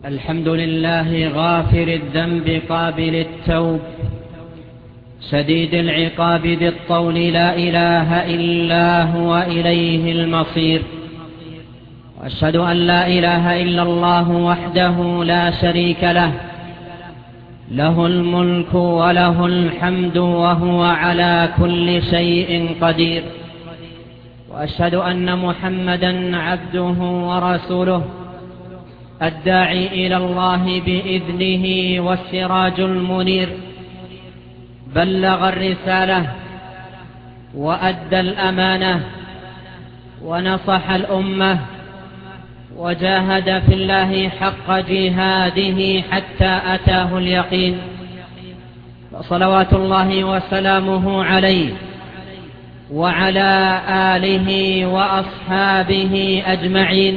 الحمد لله غافر الذنب قابل التوب شديد العقاب ذي الطول لا إله إلا هو إليه المصير. وأشهد أن لا إله إلا الله وحده لا شريك له، له الملك وله الحمد وهو على كل شيء قدير. وأشهد أن محمدًا عبده ورسوله الداعي إلى الله بإذنه والسراج المنير، بلغ الرسالة وأدى الأمانة ونصح الأمة وجاهد في الله حق جهاده حتى أتاه اليقين، فصلوات الله وسلامه عليه وعلى آله وأصحابه أجمعين.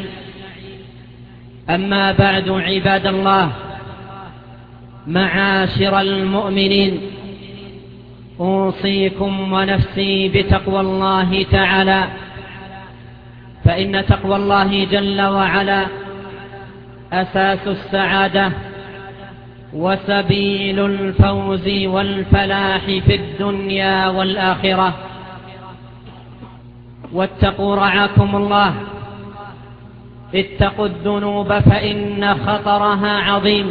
أما بعد، عباد الله، معاشر المؤمنين، أوصيكم ونفسي بتقوى الله تعالى، فإن تقوى الله جل وعلا أساس السعادة وسبيل الفوز والفلاح في الدنيا والآخرة. واتقوا رعاكم الله، اتقوا الذنوب فإن خطرها عظيم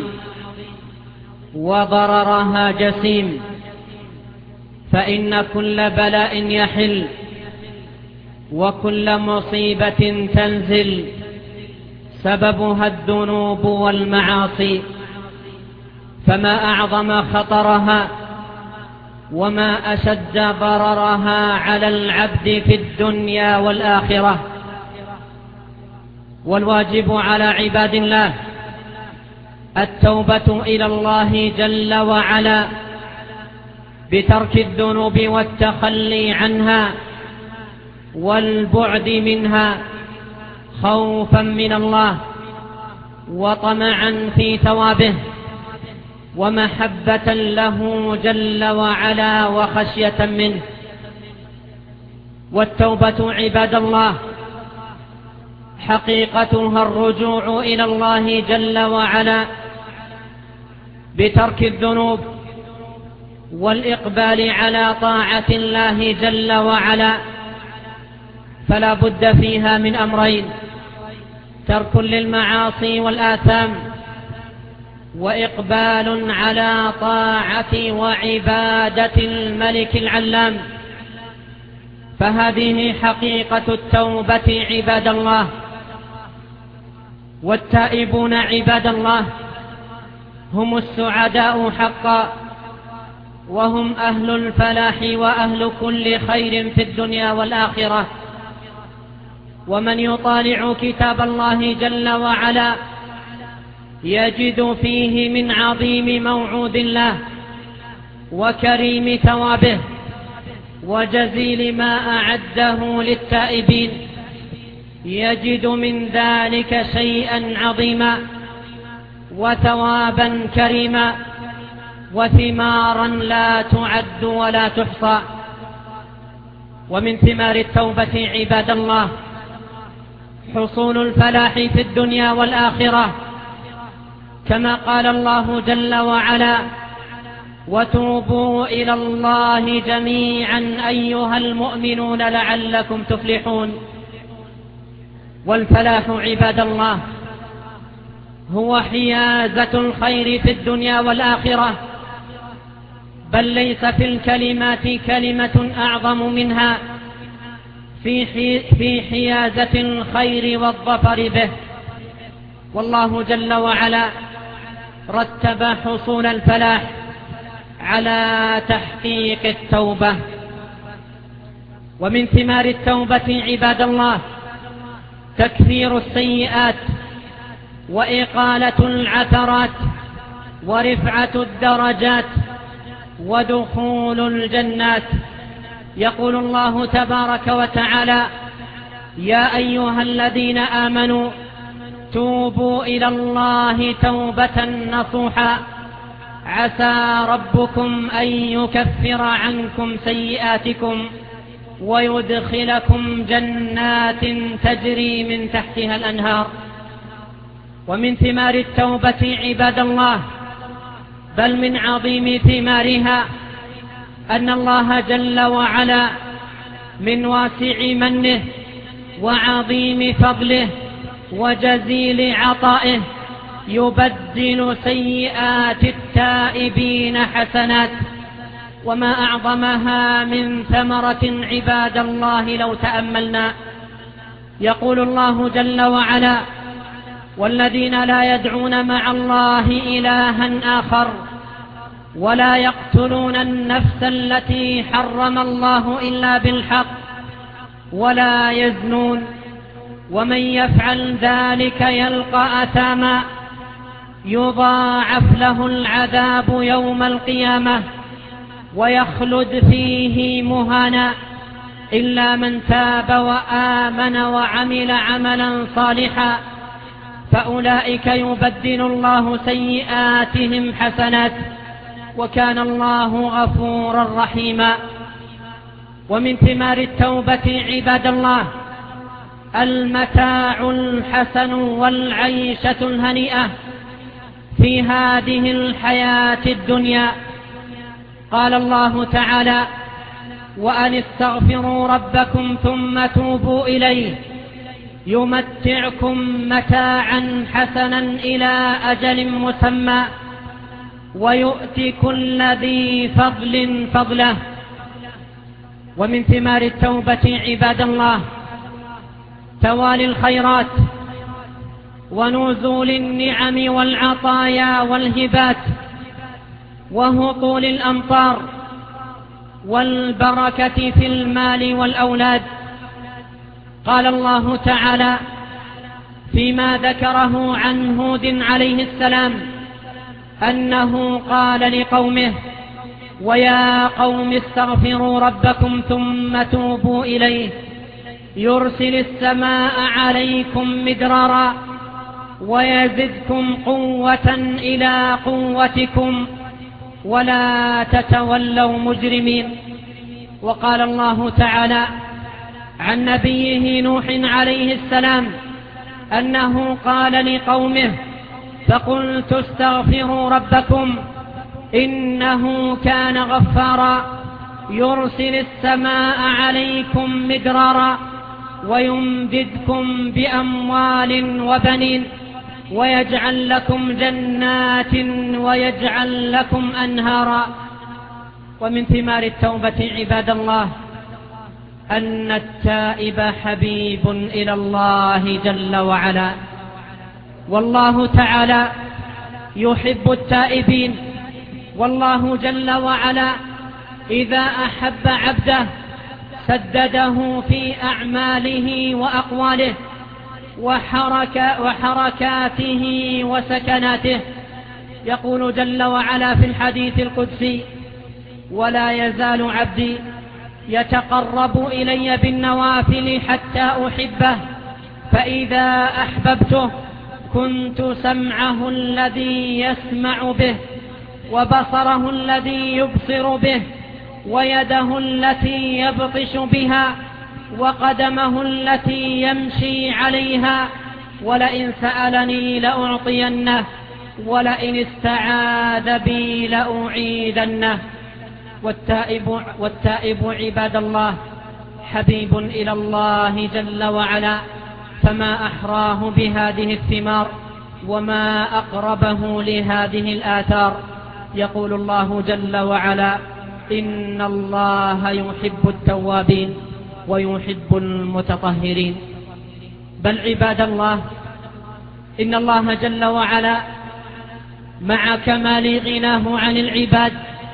وضررها جسيم، فإن كل بلاء يحل وكل مصيبة تنزل سببها الذنوب والمعاصي، فما أعظم خطرها وما أشد ضررها على العبد في الدنيا والآخرة. والواجب على عباد الله التوبة إلى الله جل وعلا بترك الذنوب والتخلي عنها والبعد منها، خوفا من الله وطمعا في ثوابه ومحبة له جل وعلا وخشية منه. والتوبة عباد الله حقيقتها الرجوع إلى الله جل وعلا بترك الذنوب والإقبال على طاعة الله جل وعلا، فلا بد فيها من أمرين: ترك للمعاصي والآثام، وإقبال على طاعة وعبادة الملك العلام. فهذه حقيقة التوبة عباد الله. والتائبون عباد الله هم السعداء حقا، وهم أهل الفلاح وأهل كل خير في الدنيا والآخرة. ومن يطالع كتاب الله جل وعلا يجد فيه من عظيم موعود الله وكريم ثوابه وجزيل ما أعده للتائبين، يجد من ذلك شيئا عظيما وثوابا كريما وثمارا لا تعد ولا تحصى. ومن ثمار التوبة عباد الله حصول الفلاح في الدنيا والآخرة، كما قال الله جل وعلا: وتوبوا إلى الله جميعا أيها المؤمنون لعلكم تفلحون. والفلاح عباد الله هو حيازة الخير في الدنيا والآخرة، بل ليس في الكلمات كلمة أعظم منها في حيازة الخير والظفر به. والله جل وعلا رتب حصول الفلاح على تحقيق التوبة. ومن ثمار التوبة عباد الله تكثير السيئات وإقالة العثرات ورفعة الدرجات ودخول الجنات. يقول الله تبارك وتعالى: يا أيها الذين آمنوا توبوا إلى الله توبة نصوحا عسى ربكم أن يكفر عنكم سيئاتكم ويدخلكم جنات تجري من تحتها الأنهار. ومن ثمار التوبة عباد الله، بل من عظيم ثمارها، أن الله جل وعلا من واسع منه وعظيم فضله وجزيل عطائه يبدل سيئات التائبين حسنات، وما أعظمها من ثمرة عباد الله لو تأملنا. يقول الله جل وعلا: والذين لا يدعون مع الله إلها آخر ولا يقتلون النفس التي حرم الله إلا بالحق ولا يزنون ومن يفعل ذلك يلقى أثاما يضاعف له العذاب يوم القيامة ويخلد فيه مهانا إلا من تاب وآمن وعمل عملا صالحا فأولئك يبدل الله سيئاتهم حسنات وكان الله غفورا رحيما. ومن ثمار التوبة عباد الله المتاع الحسن والعيشة الهنيئة في هذه الحياة الدنيا. قال الله تعالى: وأن استغفروا ربكم ثم توبوا إليه يمتعكم متاعا حسنا إلى أجل مسمى ويؤتي كل ذي فضل فضله. ومن ثمار التوبة عباد الله توالي الخيرات ونزول النعم والعطايا والهبات وهطول الأمطار والبركة في المال والأولاد. قال الله تعالى فيما ذكره عن هود عليه السلام أنه قال لقومه: ويا قوم استغفروا ربكم ثم توبوا إليه يرسل السماء عليكم مدرارا ويزدكم قوة إلى قوتكم ولا تتولوا مجرمين. وقال الله تعالى عن نبيه نوح عليه السلام أنه قال لقومه: فقلت استغفروا ربكم إنه كان غفارا يرسل السماء عليكم مدرارا ويمددكم بأموال وبنين ويجعل لكم جنات ويجعل لكم أنهارا. ومن ثمار التوبة عباد الله أن التائب حبيب إلى الله جل وعلا، والله تعالى يحب التائبين. والله جل وعلا إذا أحب عبده سدده في أعماله وأقواله وحركاته وسكناته. يقول جل وعلا في الحديث القدسي: ولا يزال عبدي يتقرب إلي بالنوافل حتى أحبه فإذا أحببته كنت سمعه الذي يسمع به وبصره الذي يبصر به ويده التي يبطش بها وقدمه التي يمشي عليها ولئن سألني لأعطينه ولئن استعاذ بي لأعيذنه. والتائب عباد الله حبيب إلى الله جل وعلا، فما أحراه بهذه الثمار وما أقربه لهذه الآثار. يقول الله جل وعلا: إن الله يحب التوابين ويحب المتطهرين. بل عباد الله إن الله جل وعلا مع كمال غناه عن العباد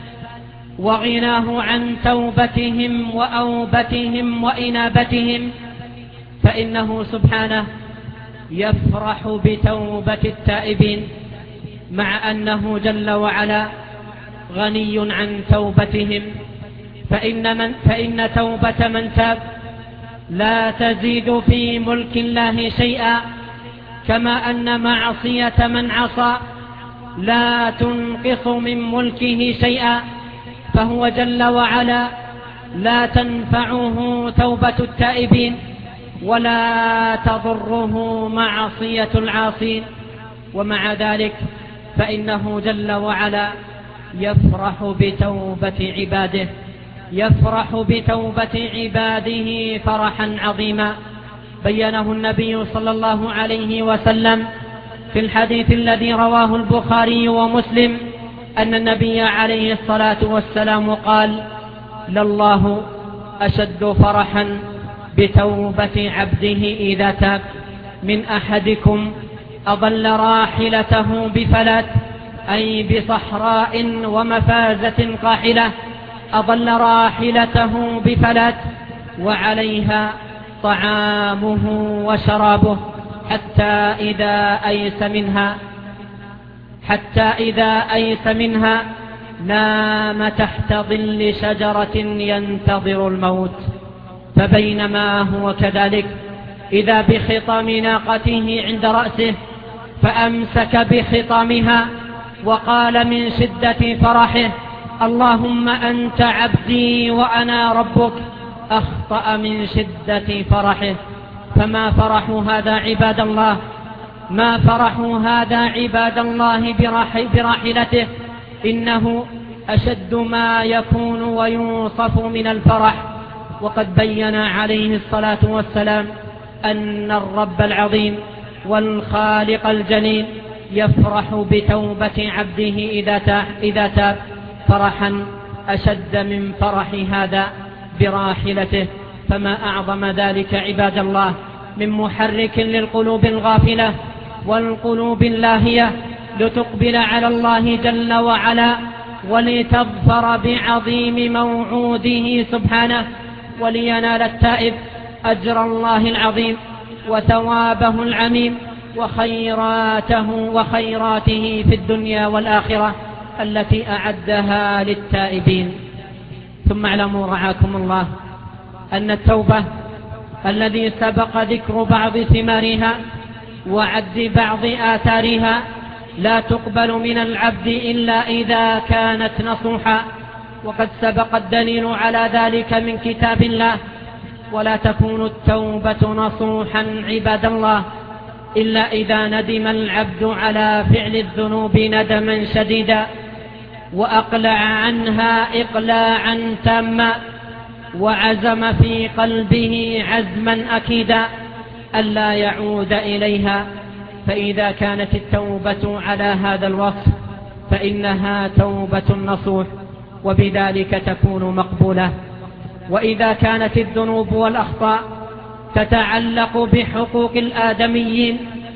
وغناه عن توبتهم وأوبتهم وإنابتهم فإنه سبحانه يفرح بتوبة التائبين، مع أنه جل وعلا غني عن توبتهم، فإن توبة من تاب لا تزيد في ملك الله شيئا، كما أن معصية من عصى لا تنقص من ملكه شيئا. فهو جل وعلا لا تنفعه توبة التائبين ولا تضره معصية العاصين، ومع ذلك فإنه جل وعلا يفرح بتوبة عباده، يفرح بتوبة عباده فرحا عظيما. بينه النبي صلى الله عليه وسلم في الحديث الذي رواه البخاري ومسلم أن النبي عليه الصلاة والسلام قال: لله أشد فرحا بتوبة عبده إذا تاب من أحدكم أضل راحلته بفلات، أي بصحراء ومفازة قاحلة، أضل راحلته بفلات وعليها طعامه وشرابه حتى إذا أيس منها نام تحت ظل شجرة ينتظر الموت، فبينما هو كذلك إذا بخطام ناقته عند رأسه فأمسك بخطامها وقال من شدة فرحه: اللهم أنت عبدي وأنا ربك. أخطأ من شدة فرحه. فما فرح هذا عباد الله، ما فرح هذا عباد الله براحلته، إنه أشد ما يكون ويوصف من الفرح. وقد بين عليه الصلاة والسلام أن الرب العظيم والخالق الجليل يفرح بتوبة عبده إذا تاب فرحا أشد من فرح هذا براحلته. فما أعظم ذلك عباد الله من محرك للقلوب الغافلة والقلوب اللاهية لتقبل على الله جل وعلا ولتظفر بعظيم موعوده سبحانه، ولينال التائب أجر الله العظيم وثوابه العميم وخيراته في الدنيا والآخرة التي أعدها للتائبين. ثم اعلموا رعاكم الله أن التوبة الذي سبق ذكر بعض ثمارها وعد بعض آثارها لا تقبل من العبد إلا إذا كانت نصوحا، وقد سبق الدليل على ذلك من كتاب الله. ولا تكون التوبة نصوحا عباد الله إلا إذا ندم العبد على فعل الذنوب ندما شديدا وأقلع عنها إقلاعا تاما، وعزم في قلبه عزما أكيدا ألا يعود إليها. فإذا كانت التوبة على هذا الوصف فإنها توبة نصوح، وبذلك تكون مقبولة. وإذا كانت الذنوب والأخطاء تتعلق بحقوق الآدميين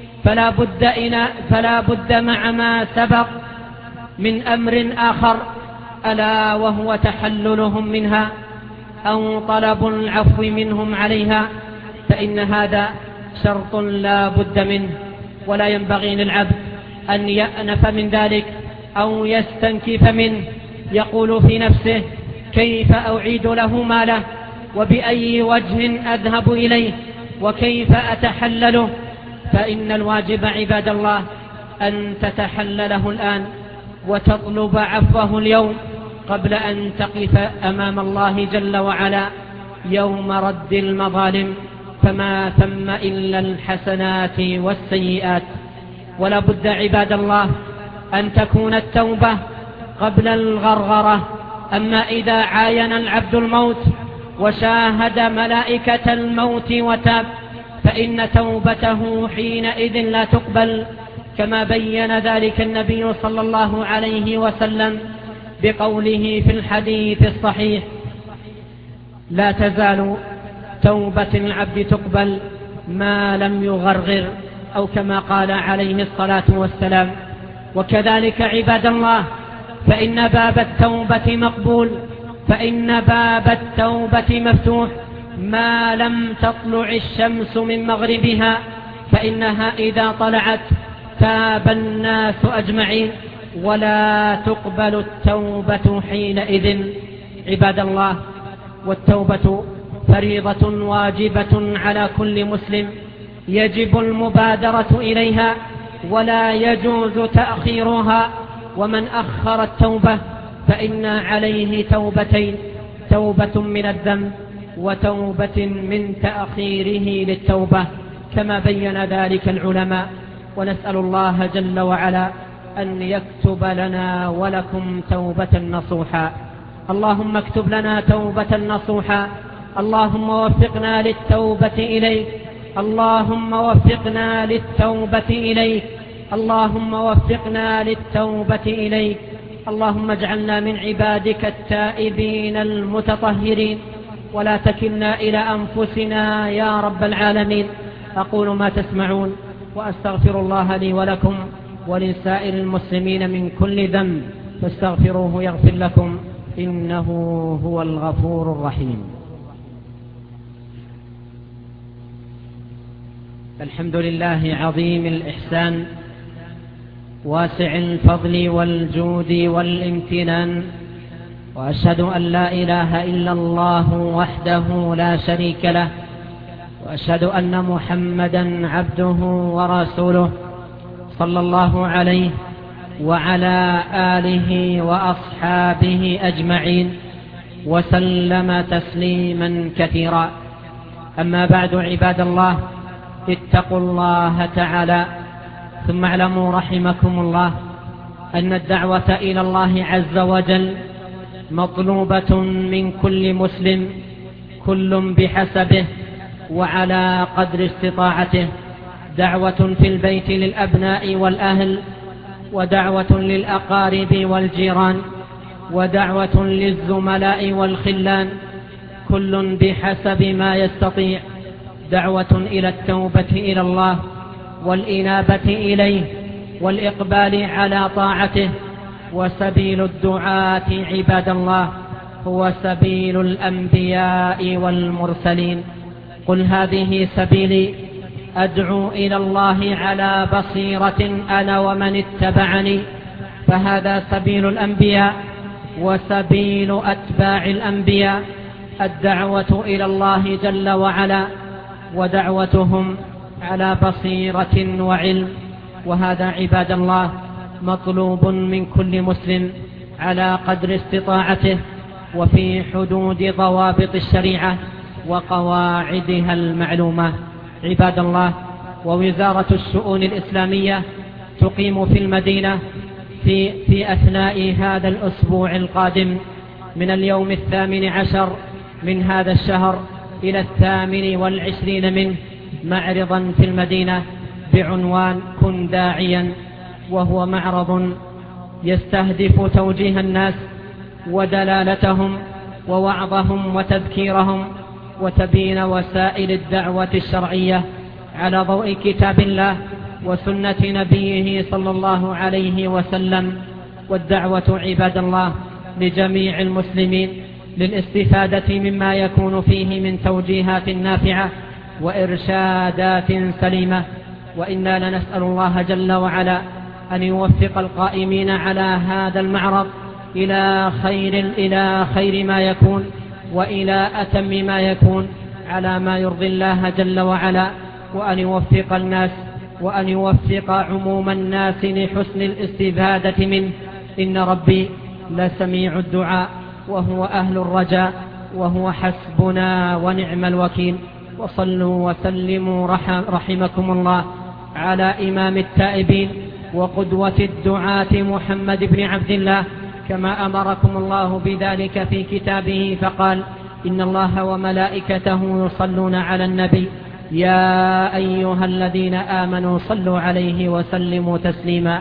فلا بد مع ما سبق من أمر آخر، ألا وهو تحللهم منها أو طلب العفو منهم عليها، فإن هذا شرط لا بد منه، ولا ينبغي للعبد أن يأنف من ذلك أو يستنكف منه، يقول في نفسه: كيف أعيد له ماله، وبأي وجه أذهب إليه، وكيف أتحلله؟ فإن الواجب عباد الله أن تتحلله الآن وتطلب عفوه اليوم قبل أن تقف أمام الله جل وعلا يوم رد المظالم، فما ثم إلا الحسنات والسيئات. ولا بد عباد الله أن تكون التوبة قبل الغرغرة. أما إذا عاين العبد الموت وشاهد ملائكة الموت وتاب فإن توبته حينئذ لا تقبل، كما بين ذلك النبي صلى الله عليه وسلم بقوله في الحديث الصحيح: لا تزال توبة العبد تقبل ما لم يغرغر، أو كما قال عليه الصلاة والسلام. وكذلك عباد الله فإن باب التوبة مقبول، فإن باب التوبة مفتوح ما لم تطلع الشمس من مغربها، فإنها إذا طلعت تاب الناس أجمعين، ولا تقبل التوبة حينئذ عباد الله. والتوبة فريضة واجبة على كل مسلم، يجب المبادرة إليها ولا يجوز تأخيرها. ومن أخر التوبة فإن عليه توبتين: توبة من الذنب وتوبة من تأخيره للتوبة، كما بين ذلك العلماء. ونسأل الله جل وعلا أن يكتب لنا ولكم توبة نصوحا. اللهم اكتب لنا توبة نصوحا. اللهم وفقنا للتوبة إليك. اللهم وفقنا للتوبة إليك. اللهم وفقنا للتوبة إليك. اللهم اجعلنا من عبادك التائبين المتطهرين، ولا تكلنا إلى أنفسنا يا رب العالمين. أقول ما تسمعون، وأستغفر الله لي ولكم ولسائر المسلمين من كل ذنب، فاستغفروه يغفر لكم، إنه هو الغفور الرحيم. الحمد لله عظيم الإحسان، واسع الفضل والجود والامتنان، وأشهد أن لا إله إلا الله وحده لا شريك له، وأشهد أن محمدا عبده ورسوله، صلى الله عليه وعلى آله وأصحابه أجمعين، وسلم تسليما كثيرا. أما بعد، عباد الله، اتقوا الله تعالى، ثم اعلموا رحمكم الله أن الدعوة إلى الله عز وجل مطلوبة من كل مسلم، كل بحسبه وعلى قدر استطاعته. دعوة في البيت للأبناء والأهل، ودعوة للأقارب والجيران، ودعوة للزملاء والخلان، كل بحسب ما يستطيع. دعوة إلى التوبة إلى الله والإنابة إليه والإقبال على طاعته. وسبيل الدعاة عباد الله هو سبيل الأنبياء والمرسلين. قل هذه سبيلي أدعو إلى الله على بصيرة أنا ومن اتبعني. فهذا سبيل الأنبياء وسبيل أتباع الأنبياء، الدعوة إلى الله جل وعلا، ودعوتهم على بصيرة وعلم. وهذا عباد الله مطلوب من كل مسلم على قدر استطاعته، وفي حدود ضوابط الشريعة وقواعدها المعلومة. عباد الله، ووزارة الشؤون الإسلامية تقيم في المدينة في أثناء هذا الأسبوع القادم من اليوم 18 من هذا الشهر إلى 28 منه معرضا في المدينة بعنوان كن داعيا، وهو معرض يستهدف توجيه الناس ودلالتهم ووعظهم وتذكيرهم وتبيين وسائل الدعوة الشرعية على ضوء كتاب الله وسنة نبيه صلى الله عليه وسلم. والدعوة عباد الله لجميع المسلمين للاستفادة مما يكون فيه من توجيهات نافعة وإرشادات سليمة. وإنا لنسأل الله جل وعلا أن يوفق القائمين على هذا المعرض إلى خير ما يكون، وإلى أتم ما يكون على ما يرضي الله جل وعلا، وأن يوفق الناس وأن يوفق عموم الناس لحسن الاستفادة منه. إن ربي لسميع الدعاء، وهو أهل الرجاء، وهو حسبنا ونعم الوكيل. وصلوا وسلموا رحمكم الله على إمام التائبين وقدوة الدعاة محمد بن عبد الله، كما أمركم الله بذلك في كتابه فقال: إن الله وملائكته يصلون على النبي يا أيها الذين آمنوا صلوا عليه وسلموا تسليما.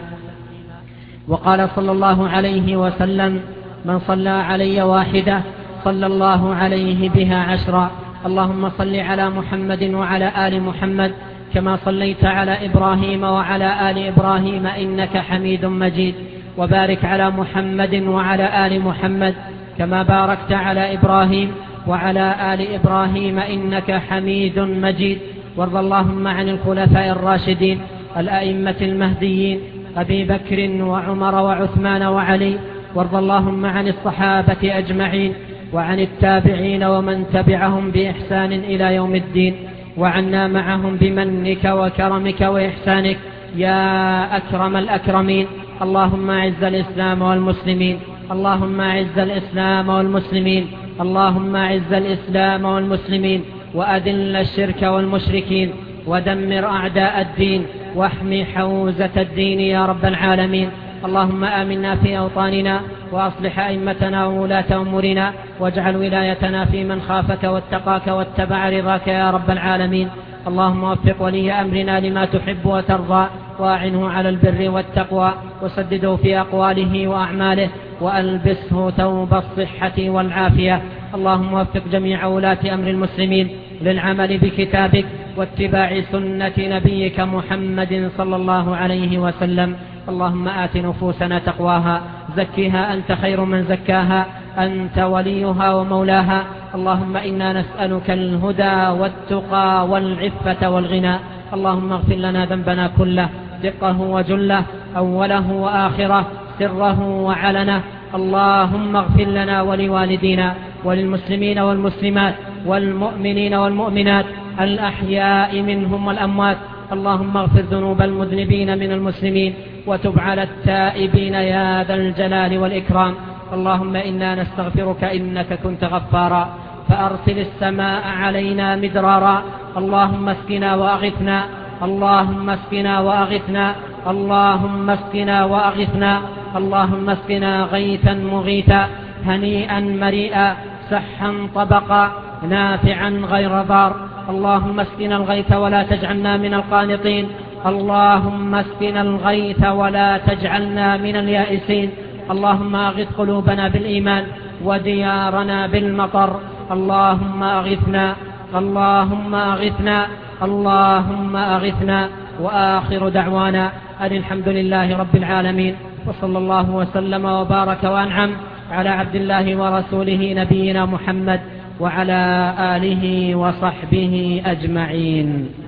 وقال صلى الله عليه وسلم: من صلى علي واحدة صلى الله عليه بها 10. اللهم صل على محمد وعلى آل محمد كما صليت على إبراهيم وعلى آل إبراهيم إنك حميد مجيد. وبارك على محمد وعلى آل محمد كما باركت على إبراهيم وعلى آل إبراهيم إنك حميد مجيد. وارض اللهم عن الخلفاء الراشدين الأئمة المهديين أبي بكر وعمر وعثمان وعلي. وارض اللهم عن الصحابة أجمعين وعن التابعين ومن تبعهم بإحسان إلى يوم الدين، وعنا معهم بمنك وكرمك وإحسانك يا أكرم الأكرمين. اللهم أعز الإسلام والمسلمين، اللهم أعز الإسلام والمسلمين، اللهم أعز الإسلام والمسلمين، وأذل الشرك والمشركين، ودمر أعداء الدين، واحم حوزة الدين يا رب العالمين. اللهم آمنا في أوطاننا وأصلح أئمتنا وولاة أمورنا واجعل ولايتنا في من خافك واتقاك واتبع رضاك يا رب العالمين. اللهم وفق ولي أمرنا لما تحب وترضى وأعنه على البر والتقوى وسدده في أقواله وأعماله وألبسه ثوب الصحة والعافية. اللهم وفق جميع ولاة أمر المسلمين للعمل بكتابك واتباع سنة نبيك محمد صلى الله عليه وسلم. اللهم آت نفوسنا تقواها زكها أنت خير من زكاها أنت وليها ومولاها. اللهم إنا نسألك الهدى والتقى والعفة والغنى. اللهم اغفر لنا ذنبنا كله دقه وجله أوله وآخره سره وعلنه. اللهم اغفر لنا ولوالدينا وللمسلمين والمسلمات والمؤمنين والمؤمنات الأحياء منهم والأموات. اللهم اغفر ذنوب المذنبين من المسلمين وتب على التائبين يا ذا الجلال والإكرام. اللهم إنا نستغفرك إنك كنت غفارا فأرسل السماء علينا مدرارا. اللهم اسقنا وأغثنا اللهم اسقنا وأغثنا اللهم اسقنا وأغثنا اللهم اسقنا غيثا مغيثا هنيئا مريئا سحا طبقا نافعا غير ضار. اللهم اسقنا الغيث ولا تجعلنا من القانطين. اللهم اسقنا الغيث ولا تجعلنا من اليائسين. اللهم أغث قلوبنا بالإيمان وديارنا بالمطر. اللهم أغثنا اللهم أغثنا اللهم أغثنا. وآخر دعوانا أن الحمد لله رب العالمين وصلى الله وسلم وبارك وأنعم على عبد الله ورسوله نبينا محمد وعلى آله وصحبه أجمعين.